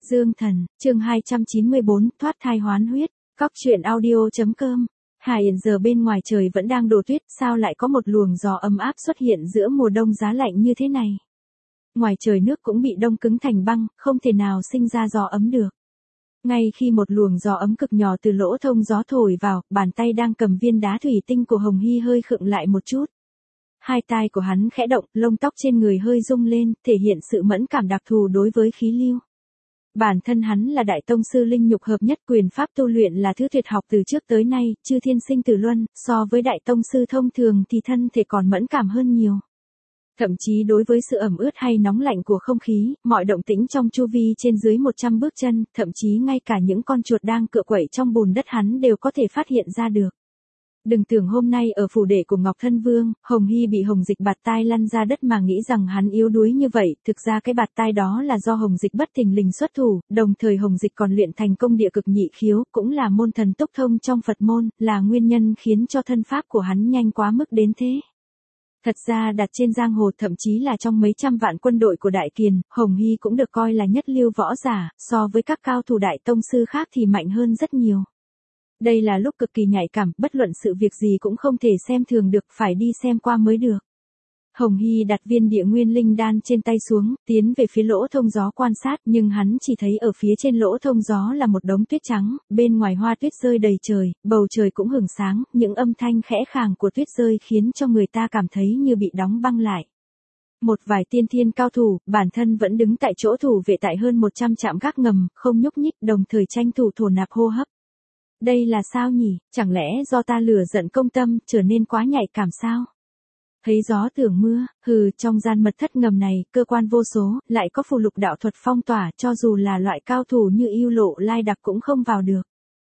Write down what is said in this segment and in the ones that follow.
Dương Thần, chương 294, thoát thai hoán huyết, Cóc truyện audio.com. Hiện giờ bên ngoài trời vẫn đang đổ tuyết, sao lại có một luồng gió ấm áp xuất hiện giữa mùa đông giá lạnh như thế này? Ngoài trời nước cũng bị đông cứng thành băng, không thể nào sinh ra gió ấm được. Ngay khi một luồng gió ấm cực nhỏ từ lỗ thông gió thổi vào, bàn tay đang cầm viên đá thủy tinh của Hồng Hy hơi khựng lại một chút. Hai tai của hắn khẽ động, lông tóc trên người hơi rung lên, thể hiện sự mẫn cảm đặc thù đối với khí lưu. Bản thân hắn là đại tông sư linh nhục hợp nhất, quyền pháp tu luyện là thứ tuyệt học từ trước tới nay, chư thiên sinh tử luân, so với đại tông sư thông thường thì thân thể còn mẫn cảm hơn nhiều. Thậm chí đối với sự ẩm ướt hay nóng lạnh của không khí, mọi động tĩnh trong chu vi trên dưới 100 bước chân, thậm chí ngay cả những con chuột đang cựa quậy trong bùn đất hắn đều có thể phát hiện ra được. Đừng tưởng hôm nay ở phủ đệ của Ngọc Thân Vương, Hồng Hy bị Hồng Dịch bạt tai lăn ra đất mà nghĩ rằng hắn yếu đuối như vậy, thực ra cái bạt tai đó là do Hồng Dịch bất thình lình xuất thủ, đồng thời Hồng Dịch còn luyện thành công địa cực nhị khiếu, cũng là môn thần túc thông trong Phật môn, là nguyên nhân khiến cho thân pháp của hắn nhanh quá mức đến thế. Thật ra đặt trên giang hồ, thậm chí là trong mấy trăm vạn quân đội của Đại Kiền, Hồng Hy cũng được coi là nhất lưu võ giả, so với các cao thủ đại tông sư khác thì mạnh hơn rất nhiều. Đây là lúc cực kỳ nhạy cảm, bất luận sự việc gì cũng không thể xem thường được, phải đi xem qua mới được. Hồng Hy đặt viên địa nguyên linh đan trên tay xuống, tiến về phía lỗ thông gió quan sát, nhưng hắn chỉ thấy ở phía trên lỗ thông gió là một đống tuyết trắng, bên ngoài hoa tuyết rơi đầy trời, bầu trời cũng hửng sáng, những âm thanh khẽ khàng của tuyết rơi khiến cho người ta cảm thấy như bị đóng băng lại. Một vài tiên thiên cao thủ, bản thân vẫn đứng tại chỗ thủ vệ tại hơn 100 trạm gác ngầm, không nhúc nhích, đồng thời tranh thủ thổ nạp hô hấp. Đây là sao nhỉ, chẳng lẽ do ta lừa giận công tâm, trở nên quá nhạy cảm sao? Thấy gió tưởng mưa, trong gian mật thất ngầm này, cơ quan vô số, lại có phù lục đạo thuật phong tỏa, cho dù là loại cao thủ như Yêu Lộ Lai Đặc cũng không vào được.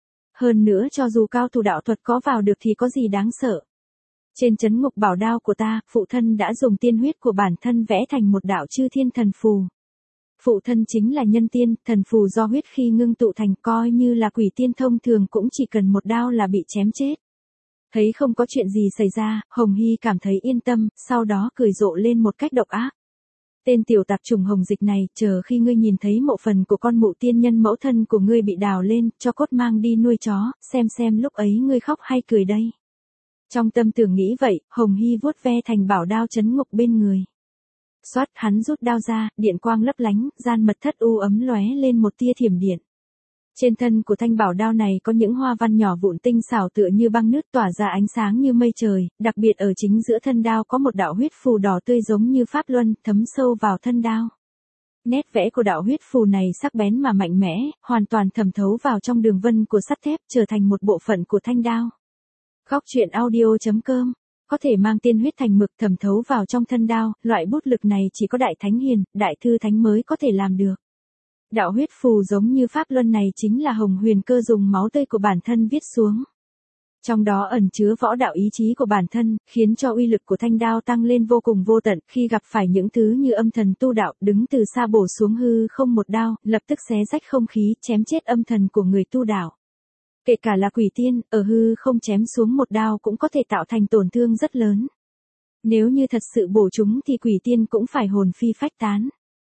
Hơn nữa cho dù cao thủ đạo thuật có vào được thì có gì đáng sợ. Trên trấn ngục bảo đao của ta, phụ thân đã dùng tiên huyết của bản thân vẽ thành một đạo chư thiên thần phù. Phụ thân chính là nhân tiên, thần phù do huyết khi ngưng tụ thành, coi như là quỷ tiên thông thường cũng chỉ cần một đao là bị chém chết. Thấy không có chuyện gì xảy ra, Hồng Hy cảm thấy yên tâm, sau đó cười rộ lên một cách độc ác. Tên tiểu tạp trùng Hồng Dịch này, chờ khi ngươi nhìn thấy mộ phần của con mụ tiên nhân mẫu thân của ngươi bị đào lên, cho cốt mang đi nuôi chó, xem lúc ấy ngươi khóc hay cười đây. Trong tâm tưởng nghĩ vậy, Hồng Hy vuốt ve thành bảo đao trấn ngục bên người. Xoát, hắn rút đao ra, điện quang lấp lánh, gian mật thất u ấm lóe lên một tia thiểm điện. Trên thân của thanh bảo đao này có những hoa văn nhỏ vụn tinh xảo tựa như băng nước tỏa ra ánh sáng như mây trời, đặc biệt ở chính giữa thân đao có một đạo huyết phù đỏ tươi giống như pháp luân, thấm sâu vào thân đao. Nét vẽ của đạo huyết phù này sắc bén mà mạnh mẽ, hoàn toàn thẩm thấu vào trong đường vân của sắt thép, trở thành một bộ phận của thanh đao. Cóc truyện audio.com. Có thể mang tiên huyết thành mực thẩm thấu vào trong thân đao, loại bút lực này chỉ có đại thánh hiền, đại thư thánh mới có thể làm được. Đạo huyết phù giống như pháp luân này chính là Hồng Huyền Cơ dùng máu tươi của bản thân viết xuống. Trong đó ẩn chứa võ đạo ý chí của bản thân, khiến cho uy lực của thanh đao tăng lên vô cùng vô tận, khi gặp phải những thứ như âm thần tu đạo, đứng từ xa bổ xuống hư không một đao, lập tức xé rách không khí, chém chết âm thần của người tu đạo. Kể cả là quỷ tiên, ở hư không chém xuống một đao cũng có thể tạo thành tổn thương rất lớn. Nếu như thật sự bổ chúng thì quỷ tiên cũng phải hồn phi phách tán.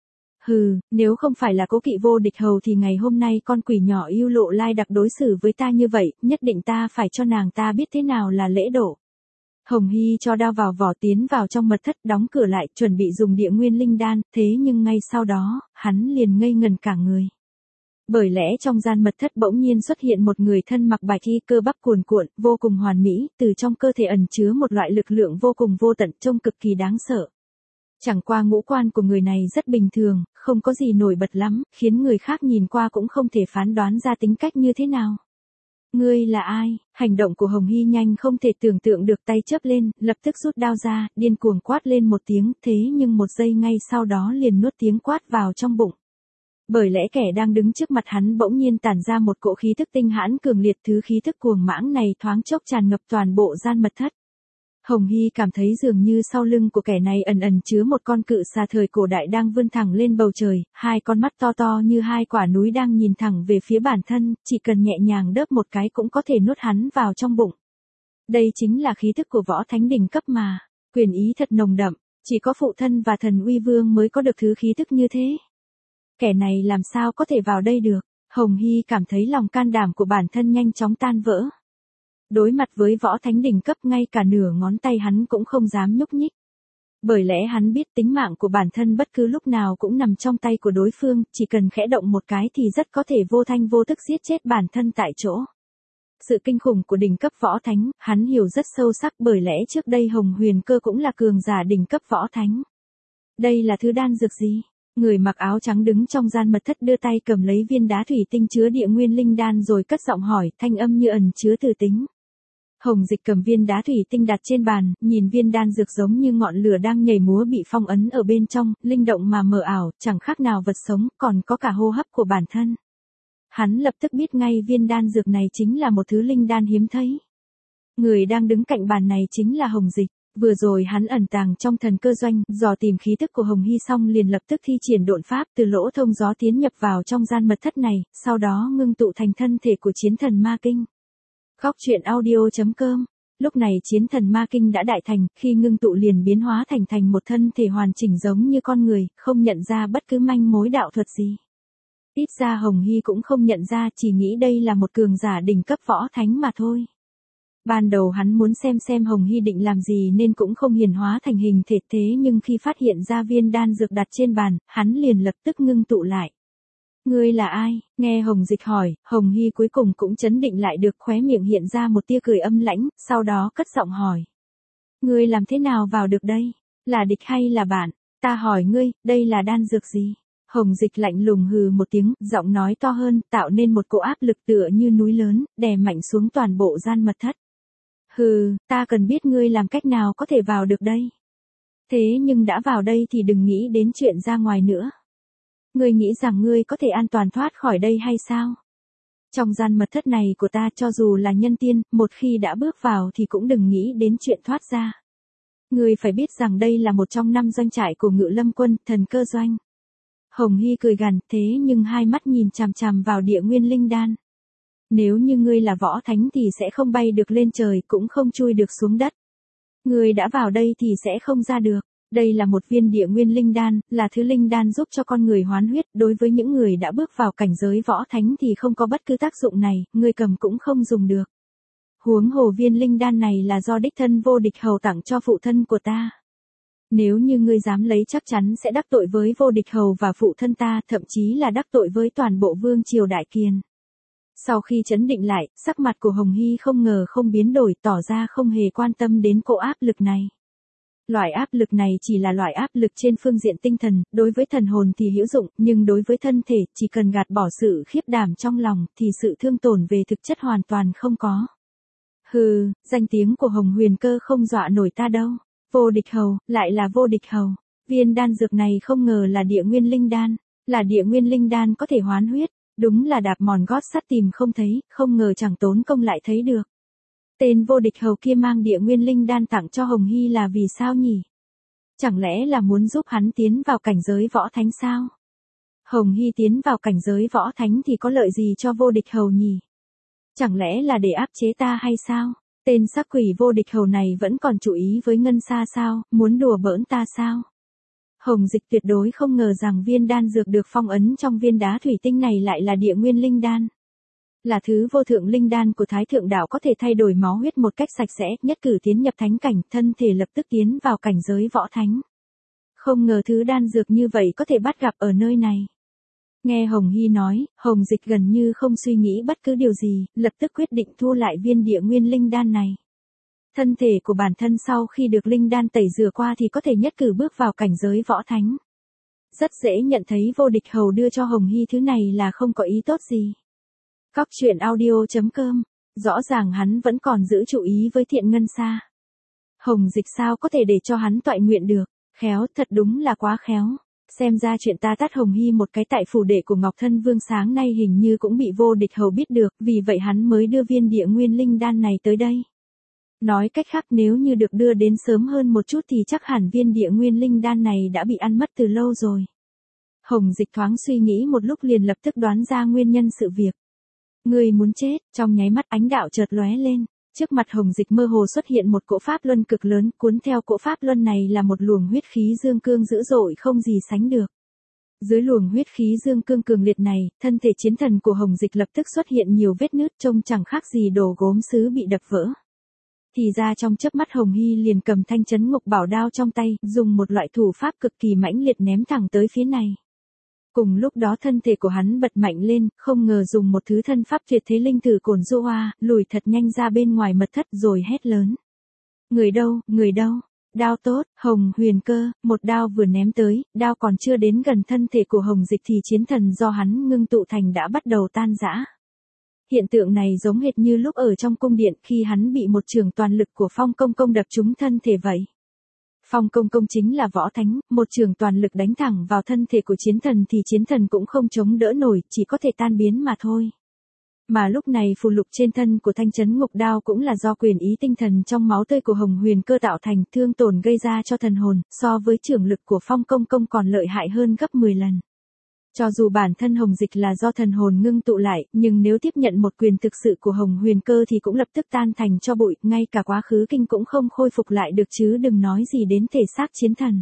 Nếu không phải là Cố Kỵ vô địch hầu thì ngày hôm nay con quỷ nhỏ Yêu Lộ Lai Đặc đối xử với ta như vậy, nhất định ta phải cho nàng ta biết thế nào là lễ độ. Hồng Hy cho đao vào vỏ tiến vào trong mật thất, đóng cửa lại, chuẩn bị dùng địa nguyên linh đan, thế nhưng ngay sau đó, hắn liền ngây ngần cả người. Bởi lẽ trong gian mật thất bỗng nhiên xuất hiện một người thân mặc bạch y, cơ bắp cuồn cuộn, vô cùng hoàn mỹ, từ trong cơ thể ẩn chứa một loại lực lượng vô cùng vô tận, trông cực kỳ đáng sợ. Chẳng qua ngũ quan của người này rất bình thường, không có gì nổi bật lắm, khiến người khác nhìn qua cũng không thể phán đoán ra tính cách như thế nào. Ngươi là ai? Hành động của Hồng Hy nhanh không thể tưởng tượng được, tay chớp lên, lập tức rút đao ra, điên cuồng quát lên một tiếng, thế nhưng một giây ngay sau đó liền nuốt tiếng quát vào trong bụng. Bởi lẽ kẻ đang đứng trước mặt hắn bỗng nhiên tản ra một cỗ khí thức tinh hãn cường liệt, thứ khí thức cuồng mãng này thoáng chốc tràn ngập toàn bộ gian mật thất. Hồng Hy cảm thấy dường như sau lưng của kẻ này ẩn ẩn chứa một con cự xà thời cổ đại đang vươn thẳng lên bầu trời, hai con mắt to to như hai quả núi đang nhìn thẳng về phía bản thân, chỉ cần nhẹ nhàng đớp một cái cũng có thể nuốt hắn vào trong bụng. Đây chính là khí thức của võ thánh đỉnh cấp mà, quyền ý thật nồng đậm, chỉ có phụ thân và thần uy vương mới có được thứ khí thức như thế. Kẻ này làm sao có thể vào đây được? Hồng Hy cảm thấy lòng can đảm của bản thân nhanh chóng tan vỡ. Đối mặt với võ thánh đỉnh cấp ngay cả nửa ngón tay hắn cũng không dám nhúc nhích. Bởi lẽ hắn biết tính mạng của bản thân bất cứ lúc nào cũng nằm trong tay của đối phương, chỉ cần khẽ động một cái thì rất có thể vô thanh vô tức giết chết bản thân tại chỗ. Sự kinh khủng của đỉnh cấp võ thánh, hắn hiểu rất sâu sắc bởi lẽ trước đây Hồng Huyền Cơ cũng là cường giả đỉnh cấp võ thánh. Đây là thứ đan dược gì? Người mặc áo trắng đứng trong gian mật thất đưa tay cầm lấy viên đá thủy tinh chứa địa nguyên linh đan rồi cất giọng hỏi, thanh âm như ẩn chứa từ tính. Hồng Dịch cầm viên đá thủy tinh đặt trên bàn, nhìn viên đan dược giống như ngọn lửa đang nhảy múa bị phong ấn ở bên trong, linh động mà mờ ảo, chẳng khác nào vật sống, còn có cả hô hấp của bản thân. Hắn lập tức biết ngay viên đan dược này chính là một thứ linh đan hiếm thấy. Người đang đứng cạnh bàn này chính là Hồng Dịch. Vừa rồi hắn ẩn tàng trong thần cơ doanh, dò tìm khí tức của Hồng Hy xong liền lập tức thi triển độn pháp từ lỗ thông gió tiến nhập vào trong gian mật thất này, sau đó ngưng tụ thành thân thể của chiến thần ma kinh. Góc truyện audio.com. Lúc này chiến thần ma kinh đã đại thành, khi ngưng tụ liền biến hóa thành một thân thể hoàn chỉnh giống như con người, không nhận ra bất cứ manh mối đạo thuật gì. Ít ra Hồng Hy cũng không nhận ra, chỉ nghĩ đây là một cường giả đỉnh cấp võ thánh mà thôi. Ban đầu hắn muốn xem Hồng Hy định làm gì nên cũng không hiển hóa thành hình thể, thế nhưng khi phát hiện ra viên đan dược đặt trên bàn, hắn liền lập tức ngưng tụ lại. Ngươi là ai? Nghe Hồng Dịch hỏi, Hồng Hy cuối cùng cũng trấn định lại được, khóe miệng hiện ra một tia cười âm lãnh, sau đó cất giọng hỏi. Ngươi làm thế nào vào được đây? Là địch hay là bạn? Ta hỏi ngươi, đây là đan dược gì? Hồng Dịch lạnh lùng hừ một tiếng, giọng nói to hơn, tạo nên một cỗ áp lực tựa như núi lớn, đè mạnh xuống toàn bộ gian mật thất. Hừ, ta cần biết ngươi làm cách nào có thể vào được đây. Thế nhưng đã vào đây thì đừng nghĩ đến chuyện ra ngoài nữa. Ngươi nghĩ rằng ngươi có thể an toàn thoát khỏi đây hay sao? Trong gian mật thất này của ta cho dù là nhân tiên, một khi đã bước vào thì cũng đừng nghĩ đến chuyện thoát ra. Ngươi phải biết rằng đây là một trong 5 doanh trại của Ngự Lâm quân, thần cơ doanh. Hồng Hy cười gằn, thế nhưng hai mắt nhìn chằm chằm vào địa nguyên linh đan. Nếu như ngươi là võ thánh thì sẽ không bay được lên trời, cũng không chui được xuống đất. Ngươi đã vào đây thì sẽ không ra được. Đây là một viên địa nguyên linh đan, là thứ linh đan giúp cho con người hoán huyết, đối với những người đã bước vào cảnh giới võ thánh thì không có bất cứ tác dụng này, ngươi cầm cũng không dùng được. Huống hồ viên linh đan này là do đích thân Vô Địch Hầu tặng cho phụ thân của ta. Nếu như ngươi dám lấy chắc chắn sẽ đắc tội với Vô Địch Hầu và phụ thân ta, thậm chí là đắc tội với toàn bộ vương triều Đại Kiền. Sau khi trấn định lại, sắc mặt của Hồng Hy không ngờ không biến đổi, tỏ ra không hề quan tâm đến cỗ áp lực này. Loại áp lực này chỉ là loại áp lực trên phương diện tinh thần, đối với thần hồn thì hữu dụng, nhưng đối với thân thể, chỉ cần gạt bỏ sự khiếp đảm trong lòng, thì sự thương tổn về thực chất hoàn toàn không có. Hừ, danh tiếng của Hồng Huyền Cơ không dọa nổi ta đâu. Vô Địch Hầu, lại là Vô Địch Hầu. Viên đan dược này không ngờ là địa nguyên linh đan. Là địa nguyên linh đan có thể hoán huyết. Đúng là đạp mòn gót sắt tìm không thấy, không ngờ chẳng tốn công lại thấy được. Tên Vô Địch Hầu kia mang địa nguyên linh đan tặng cho Hồng Hy là vì sao nhỉ? Chẳng lẽ là muốn giúp hắn tiến vào cảnh giới võ thánh sao? Hồng Hy tiến vào cảnh giới võ thánh thì có lợi gì cho Vô Địch Hầu nhỉ? Chẳng lẽ là để áp chế ta hay sao? Tên sắc quỷ Vô Địch Hầu này vẫn còn chú ý với Ngân Sa sao, muốn đùa bỡn ta sao? Hồng Dịch tuyệt đối không ngờ rằng viên đan dược được phong ấn trong viên đá thủy tinh này lại là địa nguyên linh đan. Là thứ vô thượng linh đan của Thái Thượng Đạo có thể thay đổi máu huyết một cách sạch sẽ, nhất cử tiến nhập thánh cảnh, thân thể lập tức tiến vào cảnh giới võ thánh. Không ngờ thứ đan dược như vậy có thể bắt gặp ở nơi này. Nghe Hồng Hy nói, Hồng Dịch gần như không suy nghĩ bất cứ điều gì, lập tức quyết định thu lại viên địa nguyên linh đan này. Thân thể của bản thân sau khi được linh đan tẩy rửa qua thì có thể nhất cử bước vào cảnh giới võ thánh. Rất dễ nhận thấy Vô Địch Hầu đưa cho Hồng Hy thứ này là không có ý tốt gì. Góc truyện audio.com, rõ ràng hắn vẫn còn giữ chú ý với Thiện Ngân Sa. Hồng Dịch sao có thể để cho hắn toại nguyện được, khéo, thật đúng là quá khéo. Xem ra chuyện ta tát Hồng Hy một cái tại phủ đệ của Ngọc Thân Vương sáng nay hình như cũng bị Vô Địch Hầu biết được, vì vậy hắn mới đưa viên địa nguyên linh đan này tới đây. Nói cách khác nếu như được đưa đến sớm hơn một chút thì chắc hẳn viên địa nguyên linh đan này đã bị ăn mất từ lâu rồi. Hồng Dịch thoáng suy nghĩ một lúc liền lập tức đoán ra nguyên nhân sự việc. Ngươi muốn chết, trong nháy mắt ánh đạo chợt lóe lên. Trước mặt Hồng Dịch mơ hồ xuất hiện một cỗ pháp luân cực lớn, cuốn theo cỗ pháp luân này là một luồng huyết khí dương cương dữ dội không gì sánh được. Dưới luồng huyết khí dương cương cường liệt này, thân thể chiến thần của Hồng Dịch lập tức xuất hiện nhiều vết nứt trông chẳng khác gì đồ gốm sứ bị đập vỡ. Thì ra trong chớp mắt Hồng Hy liền cầm thanh chấn ngục bảo đao trong tay, dùng một loại thủ pháp cực kỳ mãnh liệt ném thẳng tới phía này. Cùng lúc đó thân thể của hắn bật mạnh lên, không ngờ dùng một thứ thân pháp tuyệt thế linh tử cồn du hoa, lùi thật nhanh ra bên ngoài mật thất rồi hét lớn. Người đâu, người đâu? Đao tốt, Hồng Huyền Cơ, một đao vừa ném tới, đao còn chưa đến gần thân thể của Hồng Dịch thì chiến thần do hắn ngưng tụ thành đã bắt đầu tan rã. Hiện tượng này giống hệt như lúc ở trong cung điện khi hắn bị một trường toàn lực của Phong Công Công đập trúng thân thể vậy. Phong Công Công chính là võ thánh, một trường toàn lực đánh thẳng vào thân thể của chiến thần thì chiến thần cũng không chống đỡ nổi, chỉ có thể tan biến mà thôi. Mà lúc này phù lục trên thân của thanh chấn ngục đao cũng là do quyền ý tinh thần trong máu tươi của Hồng Huyền Cơ tạo thành, thương tổn gây ra cho thần hồn, so với trường lực của Phong Công Công còn lợi hại hơn gấp 10 lần. Cho dù bản thân Hồng Dịch là do thần hồn ngưng tụ lại, nhưng nếu tiếp nhận một quyền thực sự của Hồng Huyền Cơ thì cũng lập tức tan thành cho bụi, ngay cả quá khứ kinh cũng không khôi phục lại được chứ đừng nói gì đến thể xác chiến thần.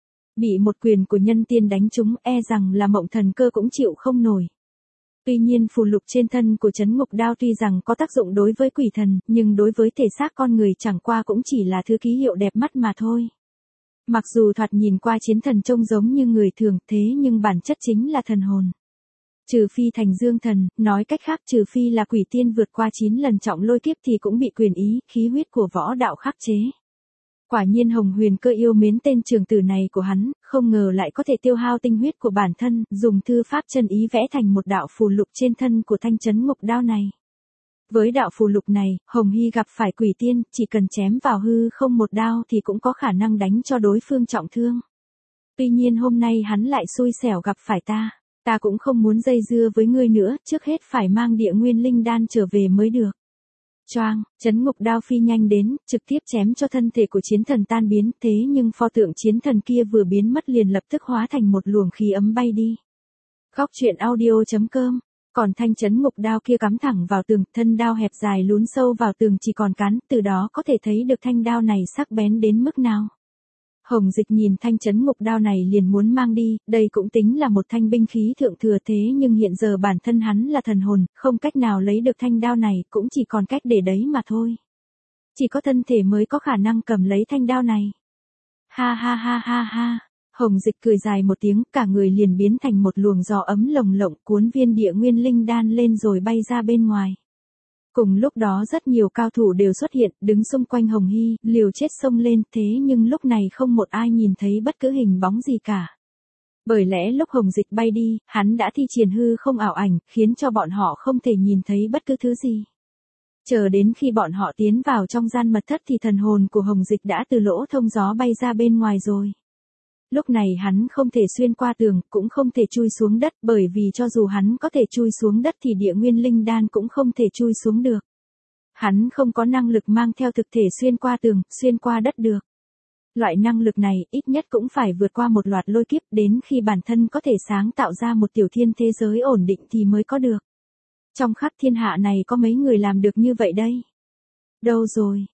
Bị một quyền của nhân tiên đánh trúng e rằng là Mộng Thần Cơ cũng chịu không nổi. Tuy nhiên phù lục trên thân của chấn ngục đao tuy rằng có tác dụng đối với quỷ thần, nhưng đối với thể xác con người chẳng qua cũng chỉ là thứ ký hiệu đẹp mắt mà thôi. Mặc dù thoạt nhìn qua chiến thần trông giống như người thường, thế nhưng bản chất chính là thần hồn. Trừ phi thành dương thần, nói cách khác trừ phi là quỷ tiên vượt qua 9 lần trọng lôi kiếp thì cũng bị quyền ý, khí huyết của võ đạo khắc chế. Quả nhiên Hồng Huyền Cơ yêu mến tên trường tử này của hắn, không ngờ lại có thể tiêu hao tinh huyết của bản thân, dùng thư pháp chân ý vẽ thành một đạo phù lục trên thân của thanh chấn ngục đao này. Với đạo phù lục này, Hồng Hy gặp phải quỷ tiên, chỉ cần chém vào hư không một đao thì cũng có khả năng đánh cho đối phương trọng thương. Tuy nhiên hôm nay hắn lại xui xẻo gặp phải ta cũng không muốn dây dưa với ngươi nữa, trước hết phải mang địa nguyên linh đan trở về mới được. Choang, chấn ngục đao phi nhanh đến, trực tiếp chém cho thân thể của chiến thần tan biến, thế nhưng pho tượng chiến thần kia vừa biến mất liền lập tức hóa thành một luồng khí ấm bay đi. Góc truyện audio.com. Còn thanh chấn ngục đao kia cắm thẳng vào tường, thân đao hẹp dài lún sâu vào tường chỉ còn cán, từ đó có thể thấy được thanh đao này sắc bén đến mức nào. Hồng Dịch nhìn thanh chấn ngục đao này liền muốn mang đi, đây cũng tính là một thanh binh khí thượng thừa thế nhưng hiện giờ bản thân hắn là thần hồn, không cách nào lấy được thanh đao này, cũng chỉ còn cách để đấy mà thôi. Chỉ có thân thể mới có khả năng cầm lấy thanh đao này. Ha ha ha ha ha. Hồng Dịch cười dài một tiếng, cả người liền biến thành một luồng gió ấm lồng lộng cuốn viên địa nguyên linh đan lên rồi bay ra bên ngoài. Cùng lúc đó rất nhiều cao thủ đều xuất hiện, đứng xung quanh Hồng Hy, liều chết xông lên, thế nhưng lúc này không một ai nhìn thấy bất cứ hình bóng gì cả. Bởi lẽ lúc Hồng Dịch bay đi, hắn đã thi triển hư không ảo ảnh, khiến cho bọn họ không thể nhìn thấy bất cứ thứ gì. Chờ đến khi bọn họ tiến vào trong gian mật thất thì thần hồn của Hồng Dịch đã từ lỗ thông gió bay ra bên ngoài rồi. Lúc này hắn không thể xuyên qua tường, cũng không thể chui xuống đất, bởi vì cho dù hắn có thể chui xuống đất thì địa nguyên linh đan cũng không thể chui xuống được. Hắn không có năng lực mang theo thực thể xuyên qua tường, xuyên qua đất được. Loại năng lực này ít nhất cũng phải vượt qua một loạt lôi kiếp đến khi bản thân có thể sáng tạo ra một tiểu thiên thế giới ổn định thì mới có được. Trong khắp thiên hạ này có mấy người làm được như vậy đây? Đâu rồi,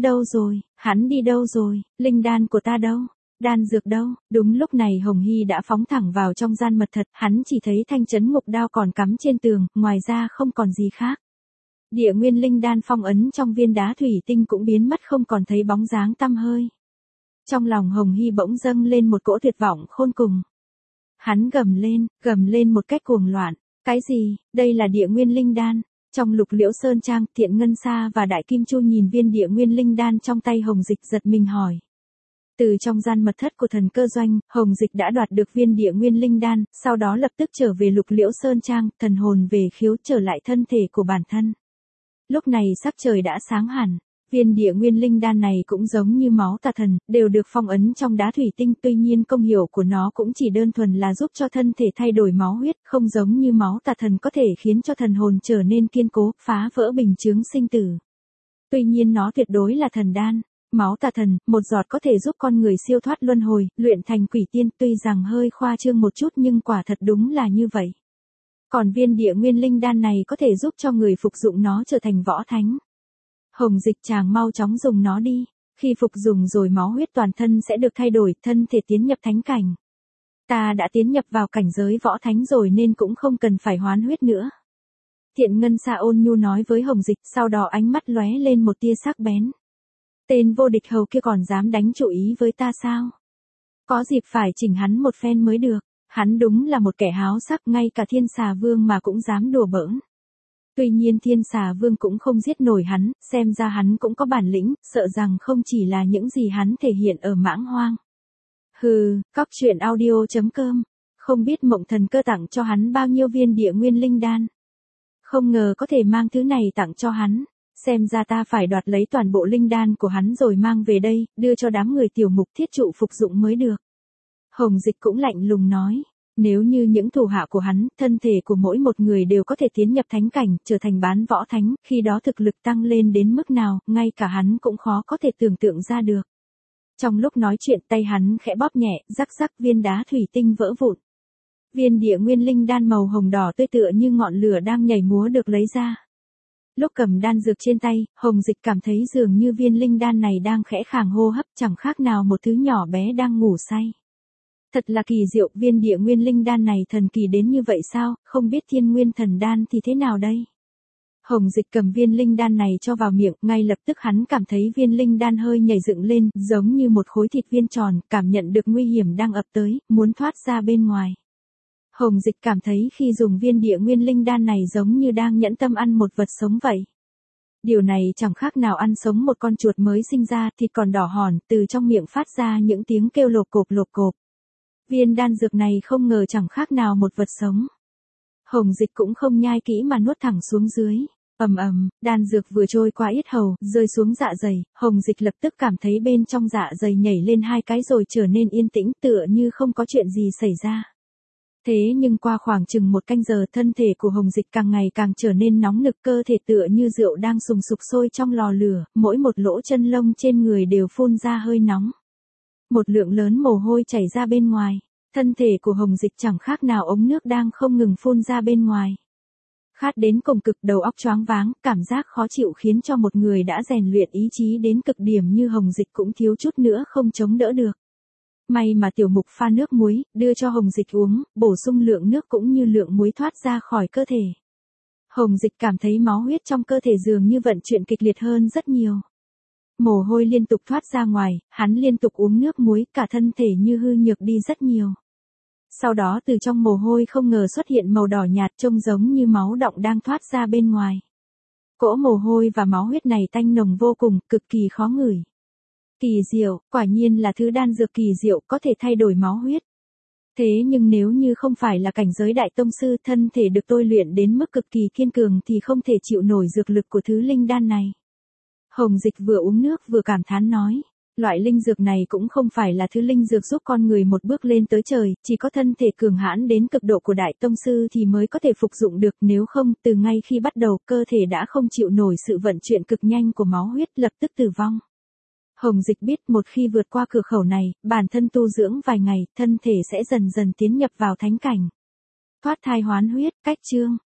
hắn đi đâu rồi, linh đan của ta đâu? Đan dược đâu? Đúng lúc này Hồng Hy đã phóng thẳng vào trong gian mật thật, hắn chỉ thấy thanh chấn ngục đao còn cắm trên tường, ngoài ra không còn gì khác. Địa nguyên linh đan phong ấn trong viên đá thủy tinh cũng biến mất không còn thấy bóng dáng tăm hơi. Trong lòng Hồng Hy bỗng dâng lên một cỗ tuyệt vọng khôn cùng. Hắn gầm lên một cách cuồng loạn. Cái gì, đây là địa nguyên linh đan? Trong Lục Liễu Sơn Trang, Thiện Ngân Sa và Đại Kim Chu nhìn viên địa nguyên linh đan trong tay Hồng Dịch giật mình hỏi. Từ trong gian mật thất của thần cơ doanh, Hồng Dịch đã đoạt được viên địa nguyên linh đan, sau đó lập tức trở về Lục Liễu Sơn Trang, thần hồn về khiếu trở lại thân thể của bản thân. Lúc này sắc trời đã sáng hẳn, viên địa nguyên linh đan này cũng giống như máu tà thần, đều được phong ấn trong đá thủy tinh, tuy nhiên công hiệu của nó cũng chỉ đơn thuần là giúp cho thân thể thay đổi máu huyết, không giống như máu tà thần có thể khiến cho thần hồn trở nên kiên cố, phá vỡ bình chướng sinh tử. Tuy nhiên nó tuyệt đối là thần đan. Máu tà thần, một giọt có thể giúp con người siêu thoát luân hồi, luyện thành quỷ tiên, tuy rằng hơi khoa trương một chút nhưng quả thật đúng là như vậy. Còn viên địa nguyên linh đan này có thể giúp cho người phục dụng nó trở thành võ thánh. Hồng Dịch chàng mau chóng dùng nó đi, khi phục dùng rồi máu huyết toàn thân sẽ được thay đổi, thân thể tiến nhập thánh cảnh. Ta đã tiến nhập vào cảnh giới võ thánh rồi nên cũng không cần phải hoán huyết nữa. Thiện Ngân Sa ôn nhu nói với Hồng Dịch, sau đó ánh mắt lóe lên một tia sắc bén. Tên vô địch hầu kia còn dám đánh chủ ý với ta sao? Có dịp phải chỉnh hắn một phen mới được. Hắn đúng là một kẻ háo sắc, ngay cả Thiên Xà Vương mà cũng dám đùa bỡn. Tuy nhiên Thiên Xà Vương cũng không giết nổi hắn, xem ra hắn cũng có bản lĩnh, sợ rằng không chỉ là những gì hắn thể hiện ở Mãng Hoang. Hừ, cóc truyện audio.com. Không biết Mộng Thần Cơ tặng cho hắn bao nhiêu viên Địa Nguyên Linh Đan. Không ngờ có thể mang thứ này tặng cho hắn. Xem ra ta phải đoạt lấy toàn bộ linh đan của hắn rồi mang về đây, đưa cho đám người tiểu mục thiết trụ phục dụng mới được. Hồng Dịch cũng lạnh lùng nói. Nếu như những thủ hạ của hắn, thân thể của mỗi một người đều có thể tiến nhập thánh cảnh, trở thành bán võ thánh, khi đó thực lực tăng lên đến mức nào, ngay cả hắn cũng khó có thể tưởng tượng ra được. Trong lúc nói chuyện tay hắn khẽ bóp nhẹ, rắc rắc viên đá thủy tinh vỡ vụn. Viên Địa Nguyên Linh Đan màu hồng đỏ tươi tựa như ngọn lửa đang nhảy múa được lấy ra. Lúc cầm đan dược trên tay, Hồng Dịch cảm thấy dường như viên linh đan này đang khẽ khàng hô hấp, chẳng khác nào một thứ nhỏ bé đang ngủ say. Thật là kỳ diệu, viên Địa Nguyên Linh Đan này thần kỳ đến như vậy sao, không biết Thiên Nguyên Thần Đan thì thế nào đây? Hồng Dịch cầm viên linh đan này cho vào miệng, ngay lập tức hắn cảm thấy viên linh đan hơi nhảy dựng lên, giống như một khối thịt viên tròn, cảm nhận được nguy hiểm đang ập tới, muốn thoát ra bên ngoài. Hồng Dịch cảm thấy khi dùng viên Địa Nguyên Linh Đan này giống như đang nhẫn tâm ăn một vật sống vậy. Điều này chẳng khác nào ăn sống một con chuột mới sinh ra, thịt còn đỏ hòn, từ trong miệng phát ra những tiếng kêu lộp cộp lộp cộp. Viên đan dược này không ngờ chẳng khác nào một vật sống. Hồng Dịch cũng không nhai kỹ mà nuốt thẳng xuống dưới. Ầm ầm, đan dược vừa trôi qua yết hầu, rơi xuống dạ dày, Hồng Dịch lập tức cảm thấy bên trong dạ dày nhảy lên hai cái rồi trở nên yên tĩnh, tựa như không có chuyện gì xảy ra. Thế nhưng qua khoảng chừng một canh giờ, thân thể của Hồng Dịch càng ngày càng trở nên nóng nực, cơ thể tựa như rượu đang sùng sục sôi trong lò lửa, mỗi một lỗ chân lông trên người đều phun ra hơi nóng. Một lượng lớn mồ hôi chảy ra bên ngoài, thân thể của Hồng Dịch chẳng khác nào ống nước đang không ngừng phun ra bên ngoài. Khát đến cùng cực, đầu óc choáng váng, cảm giác khó chịu khiến cho một người đã rèn luyện ý chí đến cực điểm như Hồng Dịch cũng thiếu chút nữa không chống đỡ được. May mà tiểu mục pha nước muối, đưa cho Hồng Dịch uống, bổ sung lượng nước cũng như lượng muối thoát ra khỏi cơ thể. Hồng Dịch cảm thấy máu huyết trong cơ thể dường như vận chuyển kịch liệt hơn rất nhiều. Mồ hôi liên tục thoát ra ngoài, hắn liên tục uống nước muối, cả thân thể như hư nhược đi rất nhiều. Sau đó từ trong mồ hôi không ngờ xuất hiện màu đỏ nhạt trông giống như máu đọng đang thoát ra bên ngoài. Cỗ mồ hôi và máu huyết này tanh nồng vô cùng, cực kỳ khó ngửi. Kỳ diệu, quả nhiên là thứ đan dược kỳ diệu có thể thay đổi máu huyết. Thế nhưng nếu như không phải là cảnh giới đại tông sư, thân thể được tôi luyện đến mức cực kỳ kiên cường thì không thể chịu nổi dược lực của thứ linh đan này. Hồng Dịch vừa uống nước vừa cảm thán nói. Loại linh dược này cũng không phải là thứ linh dược giúp con người một bước lên tới trời, chỉ có thân thể cường hãn đến cực độ của đại tông sư thì mới có thể phục dụng được, nếu không, từ ngay khi bắt đầu, cơ thể đã không chịu nổi sự vận chuyển cực nhanh của máu huyết, lập tức tử vong. Hồng Dịch biết một khi vượt qua cửa khẩu này, bản thân tu dưỡng vài ngày, thân thể sẽ dần dần tiến nhập vào thánh cảnh. Thoát thai hoán huyết, cách chương.